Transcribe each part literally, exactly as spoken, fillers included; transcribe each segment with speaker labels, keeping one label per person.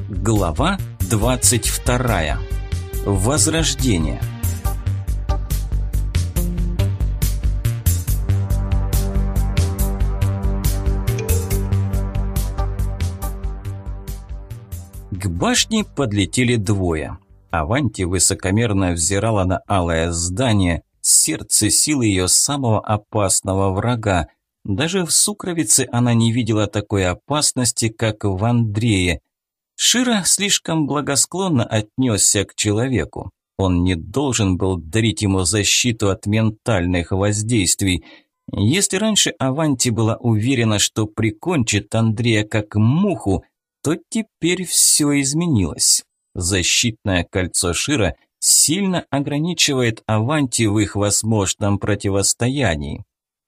Speaker 1: Глава двадцать вторая. Возрождение. К башне подлетели двое. Аванти высокомерно взирала на алое здание, сердце силы ее самого опасного врага. Даже в сукровице она не видела такой опасности, как в Андрее. Широ слишком благосклонно отнесся к человеку. Он не должен был дарить ему защиту от ментальных воздействий. Если раньше Аванти была уверена, что прикончит Андрея как муху, то теперь все изменилось. Защитное кольцо Широ сильно ограничивает Аванти в их возможном противостоянии.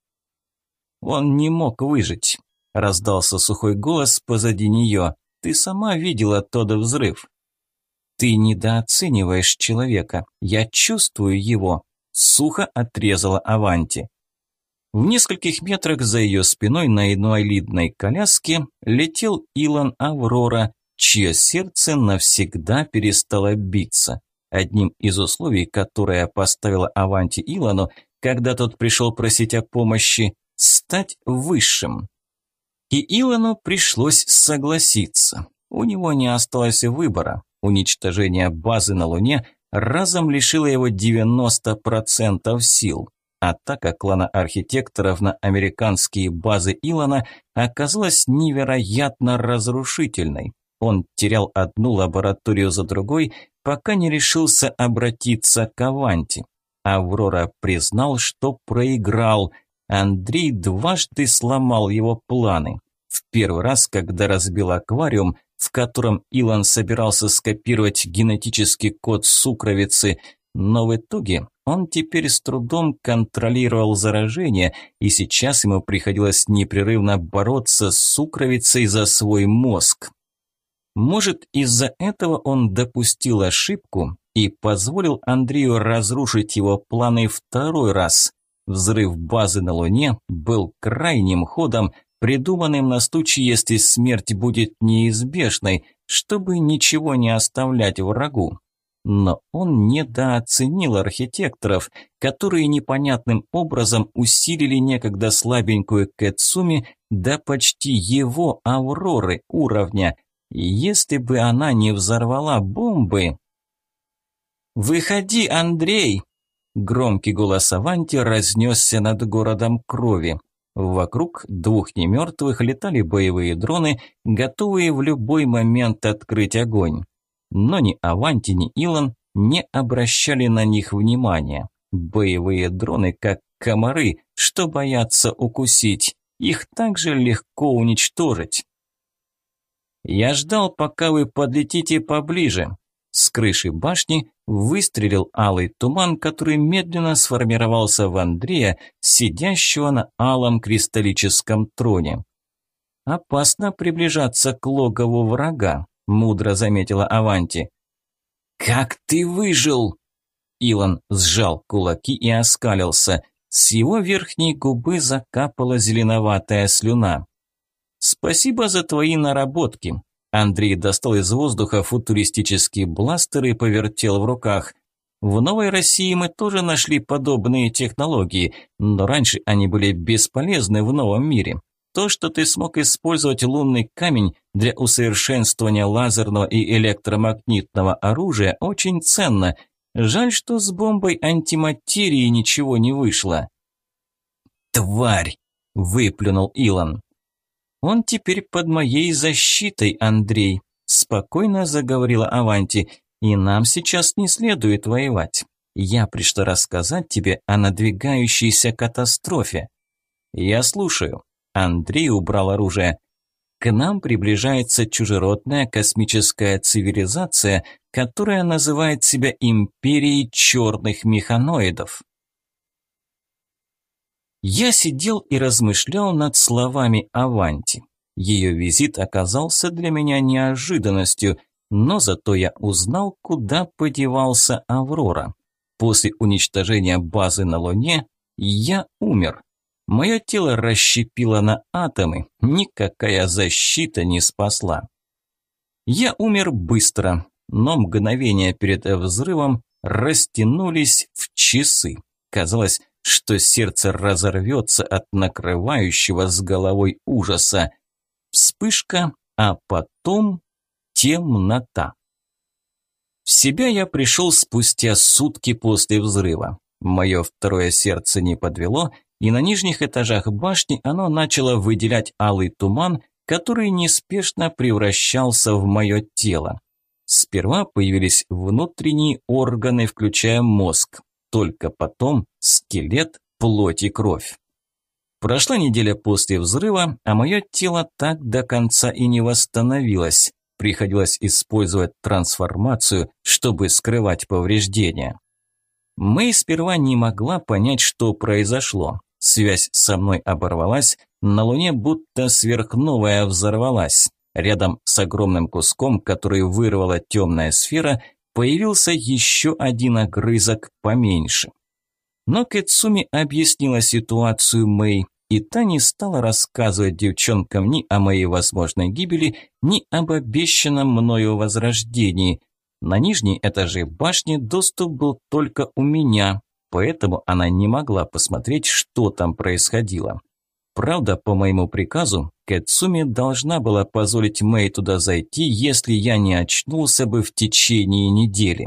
Speaker 1: «Он не мог выжить», – раздался сухой голос позади нее. «Ты сама видела тот взрыв». «Ты недооцениваешь человека. Я чувствую его», – сухо отрезала Аванти. В нескольких метрах за ее спиной на инвалидной коляске летел Илон Аврора, чье сердце навсегда перестало биться. Одним из условий, которое поставила Аванти Илону, когда тот пришел просить о помощи, стать высшим. И Илону пришлось согласиться. У него не осталось выбора. Уничтожение базы на Луне разом лишило его девяноста процентов сил. Атака клана архитекторов на американские базы Илона оказалась невероятно разрушительной. Он терял одну лабораторию за другой, пока не решился обратиться к Аванти. Аврора признал, что проиграл. Андрей дважды сломал его планы. В первый раз, когда разбил аквариум, в котором Илон собирался скопировать генетический код сукровицы, но в итоге он теперь с трудом контролировал заражение, и сейчас ему приходилось непрерывно бороться с сукровицей за свой мозг. Может, из-за этого он допустил ошибку и позволил Андрею разрушить его планы второй раз. Взрыв базы на Луне был крайним ходом, придуманным на случай, если смерть будет неизбежной, чтобы ничего не оставлять врагу. Но он недооценил архитекторов, которые непонятным образом усилили некогда слабенькую Кэцуми до почти его Авроры уровня. Если бы она не взорвала бомбы... «Выходи, Андрей!» Громкий голос Аванти разнесся над городом крови. Вокруг двух немертвых летали боевые дроны, готовые в любой момент открыть огонь. Но ни Аванти, ни Илон не обращали на них внимания. Боевые дроны, как комары, что боятся укусить. Их также легко уничтожить. «Я ждал, пока вы подлетите поближе». С крыши башни выстрелил алый туман, который медленно сформировался в Андрея, сидящего на алом кристаллическом троне. «Опасно приближаться к логову врага», – мудро заметила Аванти. «Как ты выжил?» Илон сжал кулаки и оскалился. С его верхней губы закапала зеленоватая слюна. «Спасибо за твои наработки». Андрей достал из воздуха футуристический бластер и повертел в руках. В Новой России мы тоже нашли подобные технологии, но раньше они были бесполезны в новом мире. То, что ты смог использовать лунный камень для усовершенствования лазерного и электромагнитного оружия, очень ценно. Жаль, что с бомбой антиматерии ничего не вышло. «Тварь!» – выплюнул Илон. «Он теперь под моей защитой, Андрей», – спокойно заговорила Аванти, – «и нам сейчас не следует воевать. Я пришла рассказать тебе о надвигающейся катастрофе». «Я слушаю». Андрей убрал оружие. «К нам приближается чужеродная космическая цивилизация, которая называет себя Империей черных механоидов». Я сидел и размышлял над словами Аванти. Ее визит оказался для меня неожиданностью, но зато я узнал, куда подевался Аврора. После уничтожения базы на Луне я умер. Мое тело расщепило на атомы, никакая защита не спасла. Я умер быстро, но мгновения перед взрывом растянулись в часы. Казалось, что сердце разорвется от накрывающего с головой ужаса. Вспышка, а потом темнота. В себя я пришел спустя сутки после взрыва. Мое второе сердце не подвело, и на нижних этажах башни оно начало выделять алый туман, который неспешно превращался в мое тело. Сперва появились внутренние органы, включая мозг, только потом скелет, плоть и кровь. Прошла неделя после взрыва, а мое тело так до конца и не восстановилось. Приходилось использовать трансформацию, чтобы скрывать повреждения. Мэй сперва не могла понять, что произошло. Связь со мной оборвалась, на Луне будто сверхновая взорвалась. Рядом с огромным куском, который вырвала темная сфера, появился еще один огрызок поменьше. Но Кэцуми объяснила ситуацию Мэй, и та не стала рассказывать девчонкам ни о моей возможной гибели, ни об обещанном мною возрождении. На нижней этаже башни доступ был только у меня, поэтому она не могла посмотреть, что там происходило. Правда, по моему приказу, Кэцуми должна была позволить Мэй туда зайти, если я не очнулся бы в течение недели.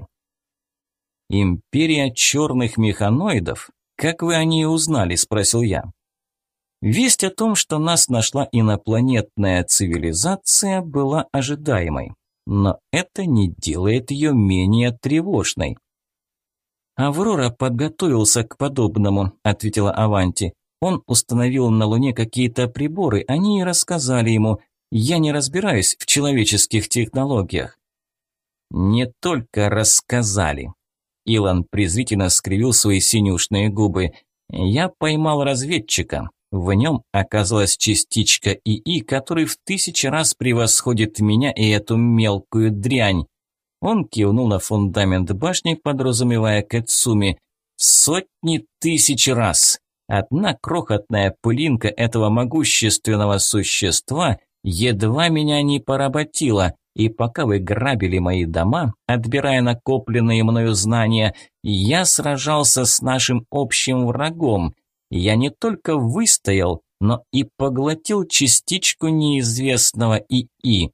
Speaker 1: «Империя черных механоидов? Как вы о ней узнали?» – спросил я. Весть о том, что нас нашла инопланетная цивилизация, была ожидаемой, но это не делает ее менее тревожной. «Аврора подготовился к подобному», – ответила Аванти. «Он установил на Луне какие-то приборы, они и рассказали ему. Я не разбираюсь в человеческих технологиях». «Не только рассказали». Илон презрительно скривил свои синюшные губы. «Я поймал разведчика. В нем оказалась частичка ИИ, который в тысячи раз превосходит меня и эту мелкую дрянь». Он кивнул на фундамент башни, подразумевая Кэцуми. «Сотни тысяч раз. Одна крохотная пылинка этого могущественного существа едва меня не поработила, и пока вы грабили мои дома, отбирая накопленные мною знания, я сражался с нашим общим врагом. Я не только выстоял, но и поглотил частичку неизвестного ИИ».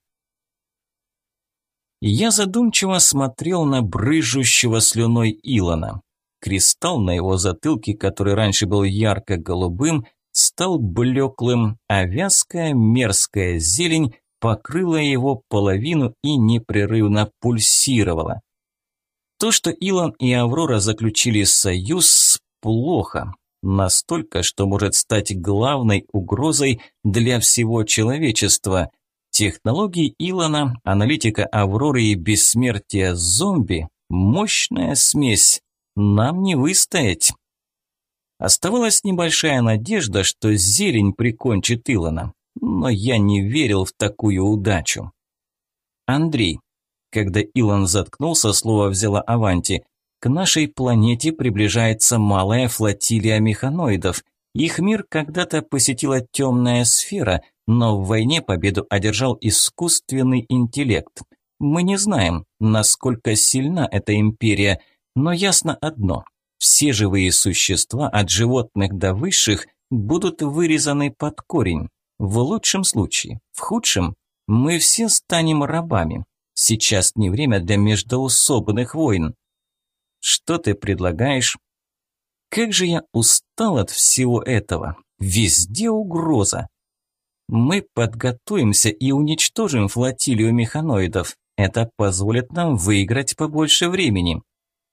Speaker 1: Я задумчиво смотрел на брыжущего слюной Илона. Кристалл на его затылке, который раньше был ярко-голубым, стал блеклым, а вязкая мерзкая зелень покрыла его половину и непрерывно пульсировала. То, что Илон и Аврора заключили союз, плохо. Настолько, что может стать главной угрозой для всего человечества. Технологии Илона, аналитика Авроры и бессмертие зомби – мощная смесь. Нам не выстоять. Оставалась небольшая надежда, что зелень прикончит Илона, но я не верил в такую удачу. «Андрей», когда Илон заткнулся, слово взяла Аванти, «к нашей планете приближается малая флотилия механоидов. Их мир когда-то посетила темная сфера, но в войне победу одержал искусственный интеллект. Мы не знаем, насколько сильна эта империя, но ясно одно – все живые существа, от животных до высших, будут вырезаны под корень. В лучшем случае, в худшем – мы все станем рабами. Сейчас не время для междоусобных войн». «Что ты предлагаешь?» «Как же я устал от всего этого. Везде угроза. Мы подготовимся и уничтожим флотилию механоидов. Это позволит нам выиграть побольше времени».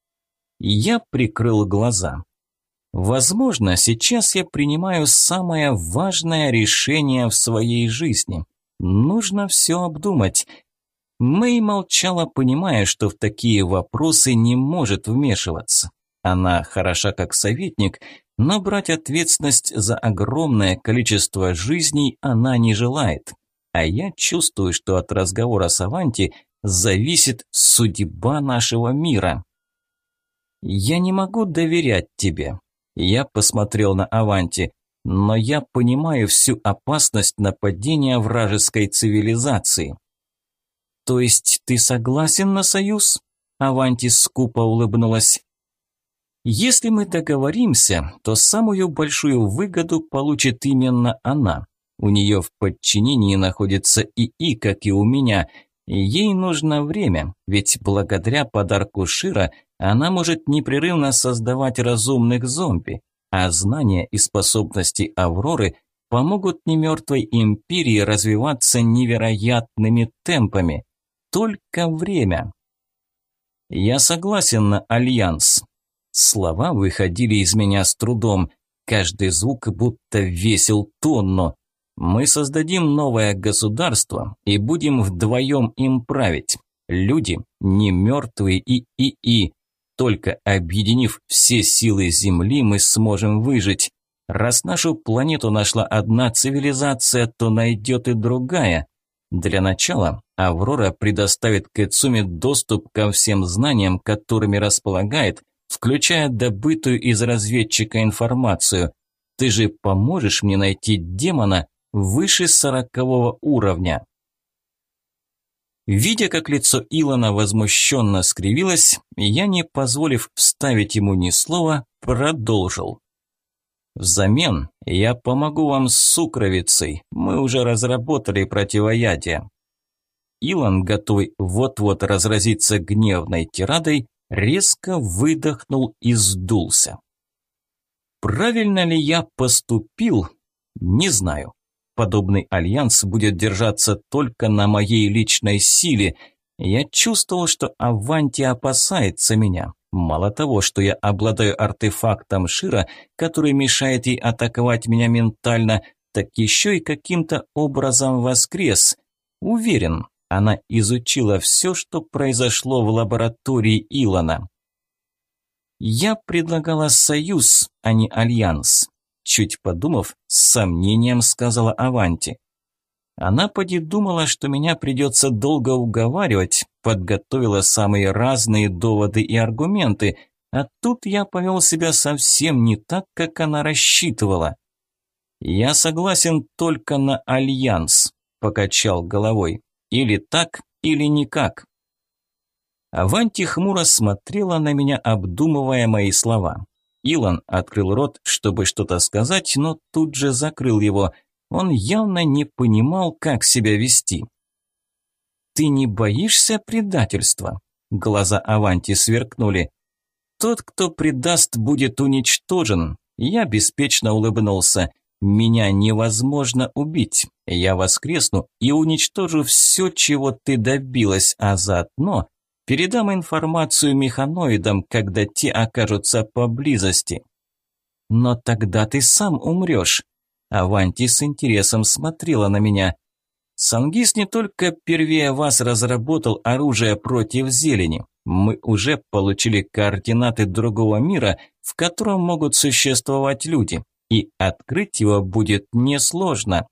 Speaker 1: Я прикрыл глаза. Возможно, сейчас я принимаю самое важное решение в своей жизни. Нужно все обдумать. Мэй молчала, понимая, что в такие вопросы не может вмешиваться. Она хороша как советник, но брать ответственность за огромное количество жизней она не желает. А я чувствую, что от разговора с Аванти зависит судьба нашего мира. «Я не могу доверять тебе», – я посмотрел на Аванти, «но я понимаю всю опасность нападения вражеской цивилизации». То есть ты согласен на союз? Аванти скупо улыбнулась. Если мы договоримся, то самую большую выгоду получит именно она. У нее в подчинении находится ИИ, как и у меня. И ей нужно время, ведь благодаря подарку Шира она может непрерывно создавать разумных зомби, а знания и способности Авроры помогут немертвой империи развиваться невероятными темпами. Только время. Я согласен на альянс. Слова выходили из меня с трудом. Каждый звук будто весил тонну. Мы создадим новое государство и будем вдвоем им править. Люди, не мертвые и ИИ. Только объединив все силы Земли, мы сможем выжить. Раз нашу планету нашла одна цивилизация, то найдет и другая. Для начала Аврора предоставит Кэцуми доступ ко всем знаниям, которыми располагает, включая добытую из разведчика информацию. Ты же поможешь мне найти демона выше сорокового уровня. Видя, как лицо Илона возмущенно скривилось, я, не позволив вставить ему ни слова, продолжил. Взамен я помогу вам с сукровицей, мы уже разработали противоядие. Илон, готовый вот-вот разразиться гневной тирадой, резко выдохнул и сдулся. Правильно ли я поступил? Не знаю. Подобный альянс будет держаться только на моей личной силе. Я чувствовал, что Аванти опасается меня. Мало того, что я обладаю артефактом Шира, который мешает ей атаковать меня ментально, так еще и каким-то образом воскрес. Уверен, она изучила все, что произошло в лаборатории Илона. Я предлагала союз, а не альянс. Чуть подумав, с сомнением сказала Аванти. Она поди думала, что меня придется долго уговаривать, подготовила самые разные доводы и аргументы, а тут я повел себя совсем не так, как она рассчитывала. «Я согласен только на альянс», – покачал головой. «Или так, или никак». Аванти хмуро смотрела на меня, обдумывая мои слова. Илон открыл рот, чтобы что-то сказать, но тут же закрыл его. Он явно не понимал, как себя вести. «Ты не боишься предательства?» Глаза Аванти сверкнули. «Тот, кто предаст, будет уничтожен». Я беспечно улыбнулся. «Меня невозможно убить. Я воскресну и уничтожу все, чего ты добилась, а заодно передам информацию механоидам, когда те окажутся поблизости». «Но тогда ты сам умрешь». Аванти с интересом смотрела на меня. «Сангис не только первее вас разработал оружие против зелени. Мы уже получили координаты другого мира, в котором могут существовать люди, и открыть его будет несложно».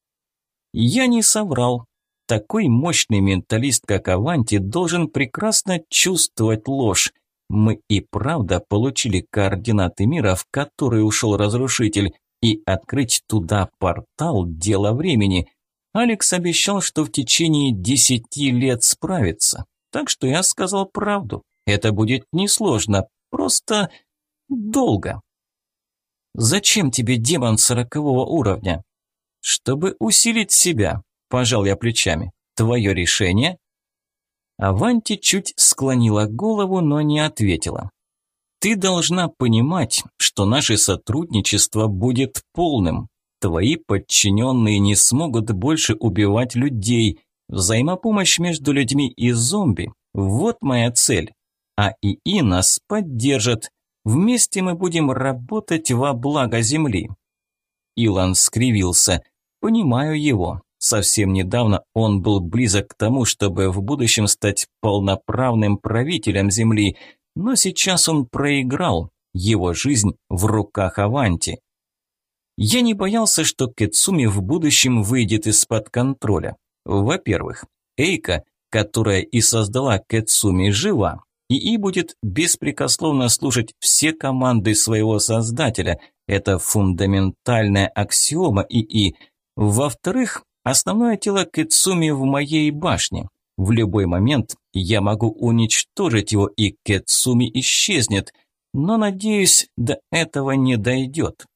Speaker 1: Я не соврал. Такой мощный менталист, как Аванти, должен прекрасно чувствовать ложь. Мы и правда получили координаты мира, в который ушел разрушитель, и открыть туда портал – дело времени. Алекс обещал, что в течение десяти лет справится. Так что я сказал правду. Это будет несложно, просто долго. «Зачем тебе демон сорокового уровня?» «Чтобы усилить себя», – пожал я плечами. «Твое решение?» Аванти чуть склонила голову, но не ответила. «Ты должна понимать, что наше сотрудничество будет полным. Твои подчиненные не смогут больше убивать людей. Взаимопомощь между людьми и зомби – вот моя цель. А ИИ нас поддержит. Вместе мы будем работать во благо Земли». Илон скривился. «Понимаю его. Совсем недавно он был близок к тому, чтобы в будущем стать полноправным правителем Земли, но сейчас он проиграл. Его жизнь в руках Аванти. Я не боялся, что Кэцуми в будущем выйдет из-под контроля. Во-первых, Эйка, которая и создала Кэцуми, жива, ИИ будет беспрекословно слушать все команды своего создателя. Это фундаментальная аксиома ИИ. Во-вторых, основное тело Кэцуми в моей башне. В любой момент я могу уничтожить его, и Кэцуми исчезнет, но, надеюсь, до этого не дойдет.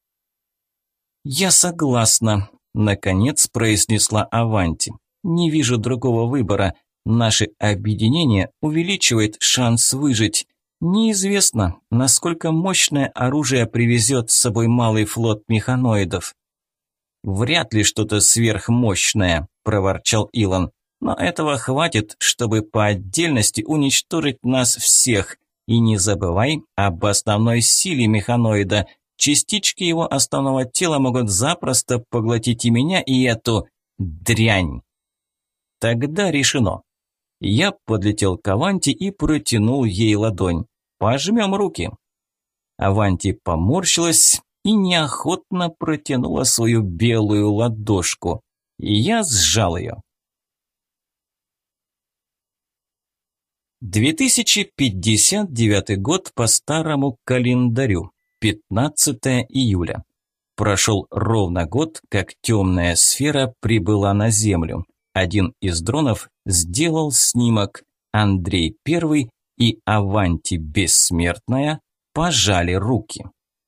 Speaker 1: «Я согласна», – наконец произнесла Аванти. «Не вижу другого выбора. Наше объединение увеличивает шанс выжить. Неизвестно, насколько мощное оружие привезет с собой малый флот механоидов». «Вряд ли что-то сверхмощное», – проворчал Илон. «Но этого хватит, чтобы по отдельности уничтожить нас всех. И не забывай об основной силе механоида. Частички его основного тела могут запросто поглотить и меня, и эту дрянь». Тогда решено. Я подлетел к Аванти и протянул ей ладонь. «Пожмем руки». Аванти поморщилась и неохотно протянула свою белую ладошку. И я сжал ее. две тысячи пятьдесят девятый год по старому календарю. пятнадцатое июля. Прошел ровно год, как темная сфера прибыла на Землю. Один из дронов сделал снимок. Андрей Первый и Аванти Бессмертная пожали руки.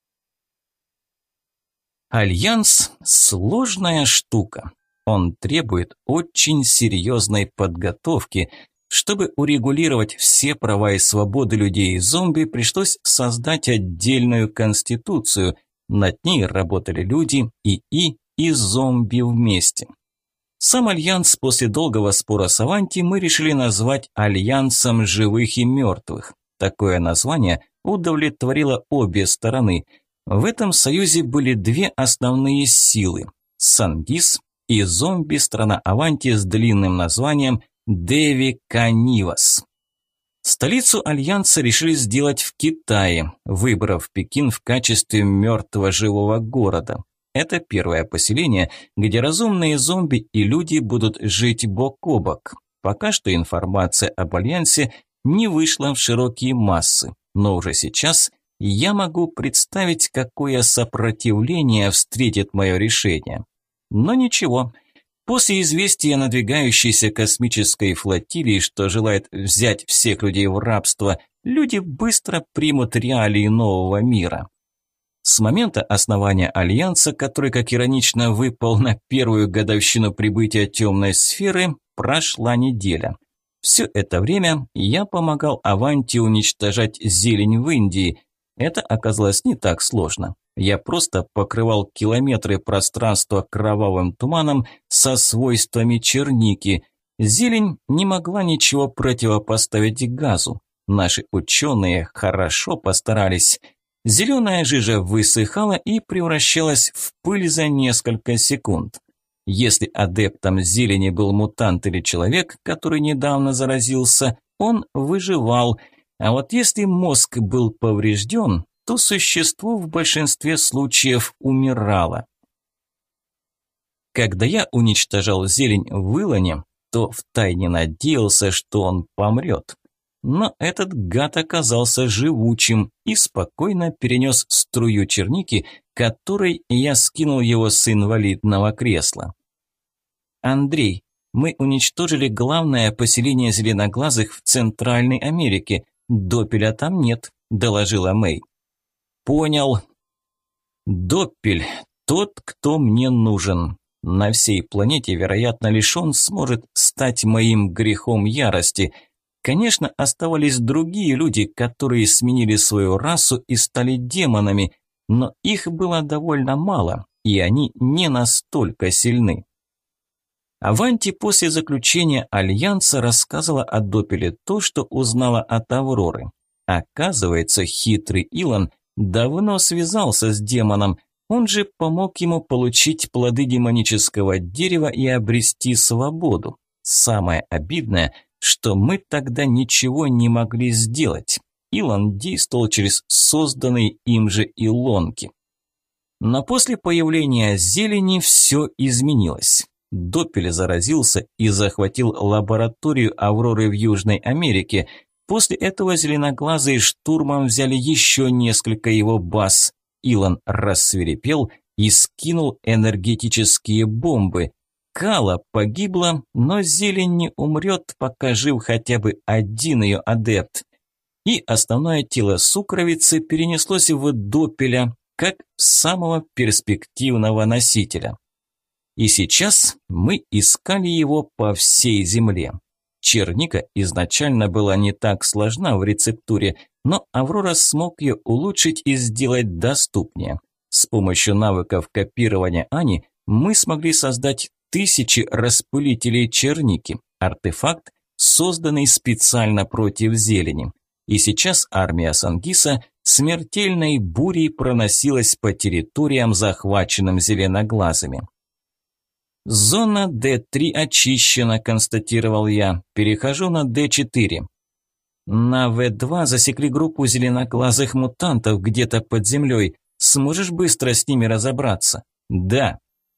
Speaker 1: Альянс – сложная штука. Он требует очень серьезной подготовки. Чтобы урегулировать все права и свободы людей и зомби, пришлось создать отдельную конституцию. Над ней работали люди, ИИ и зомби вместе. Сам Альянс после долгого спора с Аванти мы решили назвать Альянсом живых и мертвых. Такое название удовлетворило обе стороны. В этом союзе были две основные силы – Сангис и зомби-страна Аванти с длинным названием Деви Канивас. Столицу Альянса решили сделать в Китае, выбрав Пекин в качестве мертвого живого города. Это первое поселение, где разумные зомби и люди будут жить бок о бок. Пока что информация об Альянсе не вышла в широкие массы, но уже сейчас я могу представить, какое сопротивление встретит мое решение. Но ничего. После известия надвигающейся космической флотилии, что желает взять всех людей в рабство, люди быстро примут реалии нового мира. С момента основания Альянса, который, как иронично, выпал на первую годовщину прибытия темной сферы, прошла неделя. Все это время я помогал Аванти уничтожать зелень в Индии. Это оказалось не так сложно. Я просто покрывал километры пространства кровавым туманом со свойствами черники. Зелень не могла ничего противопоставить газу. Наши ученые хорошо постарались. Зеленая жижа высыхала и превращалась в пыль за несколько секунд. Если адептом зелени был мутант или человек, который недавно заразился, он выживал. А вот если мозг был поврежден, то существо в большинстве случаев умирало. Когда я уничтожал зелень в Илоне, то втайне надеялся, что он помрет. Но этот гад оказался живучим и спокойно перенес струю черники, которой я скинул его с инвалидного кресла. «Андрей, мы уничтожили главное поселение зеленоглазых в Центральной Америке. Доппеля там нет», – доложила Мэй. «Понял. Доппель – тот, кто мне нужен. На всей планете, вероятно, лишь он сможет стать моим грехом ярости. Конечно, оставались другие люди, которые сменили свою расу и стали демонами, но их было довольно мало, и они не настолько сильны». Аванти после заключения Альянса рассказала о Доппеле то, что узнала от Авроры. Оказывается, хитрый Илон давно связался с демоном, он же помог ему получить плоды демонического дерева и обрести свободу. Самое обидное, что мы тогда ничего не могли сделать. Илон действовал через созданные им же илонки. Но после появления зелени все изменилось. Доппель заразился и захватил лабораторию Авроры в Южной Америке. После этого зеленоглазые штурмом взяли еще несколько его баз. Илон рассвирепел и скинул энергетические бомбы. Кала погибла, но зелень не умрет, пока жив хотя бы один ее адепт. И основное тело сукровицы перенеслось в Доппеля, как самого перспективного носителя. И сейчас мы искали его по всей земле. Черника изначально была не так сложна в рецептуре, но Аврора смог ее улучшить и сделать доступнее. С помощью навыков копирования Ани мы смогли создать тысячи распылителей черники, артефакт, созданный специально против зелени. И сейчас армия Сангиса смертельной бурей проносилась по территориям, захваченным зеленоглазыми. «Зона Д три очищена», – констатировал я. «Перехожу на Д четыре». «На В два засекли группу зеленоглазых мутантов где-то под землей. Сможешь быстро с ними разобраться?» «Да».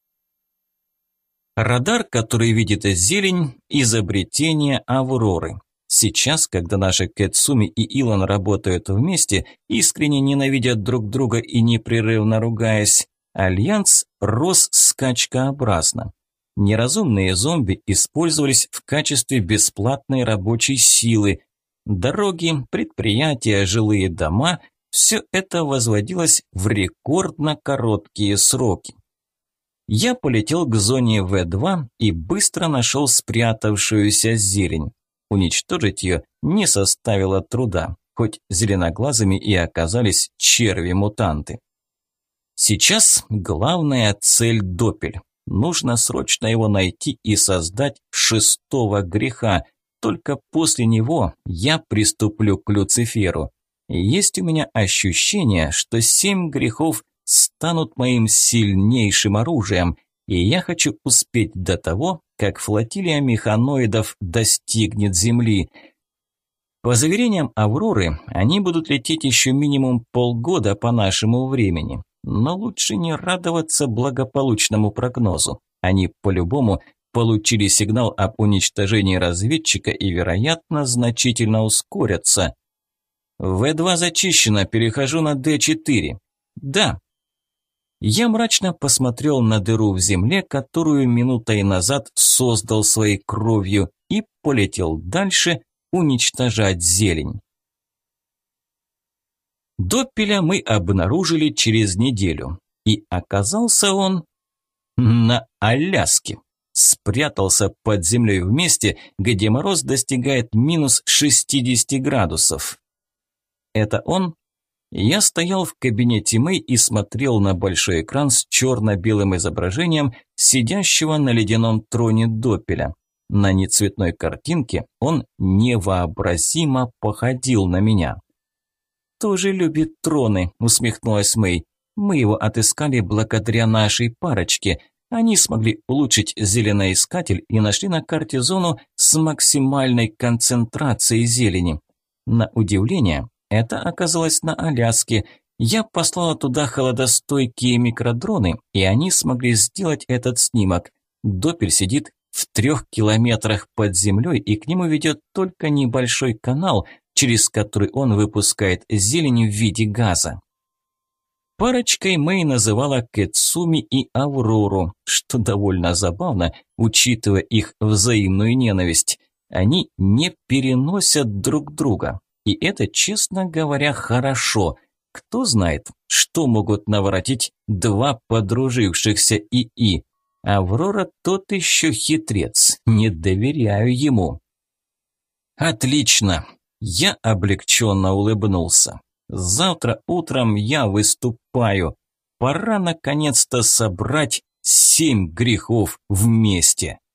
Speaker 1: Радар, который видит зелень – изобретение Авроры. Сейчас, когда наши Кэцуми и Илон работают вместе, искренне ненавидят друг друга и непрерывно ругаясь, альянс рос скачкообразно. Неразумные зомби использовались в качестве бесплатной рабочей силы. Дороги, предприятия, жилые дома – все это возводилось в рекордно короткие сроки. Я полетел к зоне В два и быстро нашел спрятавшуюся зелень. Уничтожить ее не составило труда, хоть зеленоглазыми и оказались черви-мутанты. Сейчас главная цель – Доппель. Нужно срочно его найти и создать шестого греха. Только после него я приступлю к Люциферу. Есть у меня ощущение, что семь грехов станут моим сильнейшим оружием, и я хочу успеть до того, как флотилия механоидов достигнет Земли. По заверениям Авроры, они будут лететь еще минимум полгода по нашему времени. Но лучше не радоваться благополучному прогнозу. Они по-любому получили сигнал об уничтожении разведчика и, вероятно, значительно ускорятся. В два зачищено, перехожу на Д четыре. Да. Я мрачно посмотрел на дыру в земле, которую минутой назад создал своей кровью, и полетел дальше уничтожать зелень. Доппеля мы обнаружили через неделю, и оказался он на Аляске. Спрятался под землей в месте, где мороз достигает минус шестидесяти градусов. Это он? Я стоял в кабинете Мэй и смотрел на большой экран с черно-белым изображением сидящего на ледяном троне Доппеля. На нецветной картинке он невообразимо походил на меня. «Тоже любит троны», – усмехнулась Мэй. «Мы его отыскали благодаря нашей парочке. Они смогли улучшить зеленоискатель и нашли на карте зону с максимальной концентрацией зелени. На удивление, это оказалось на Аляске. Я послала туда холодостойкие микродроны, и они смогли сделать этот снимок. Доппель сидит в трех километрах под землей, и к нему ведет только небольшой канал, через который он выпускает зелень в виде газа». Парочкой Мэй называла Кэцуми и Аврору, что довольно забавно, учитывая их взаимную ненависть. Они не переносят друг друга. И это, честно говоря, хорошо. Кто знает, что могут наворотить два подружившихся ИИ. Аврора тот еще хитрец, не доверяю ему. Отлично. Я облегченно улыбнулся. Завтра утром я выступаю. Пора наконец-то собрать семь грехов вместе.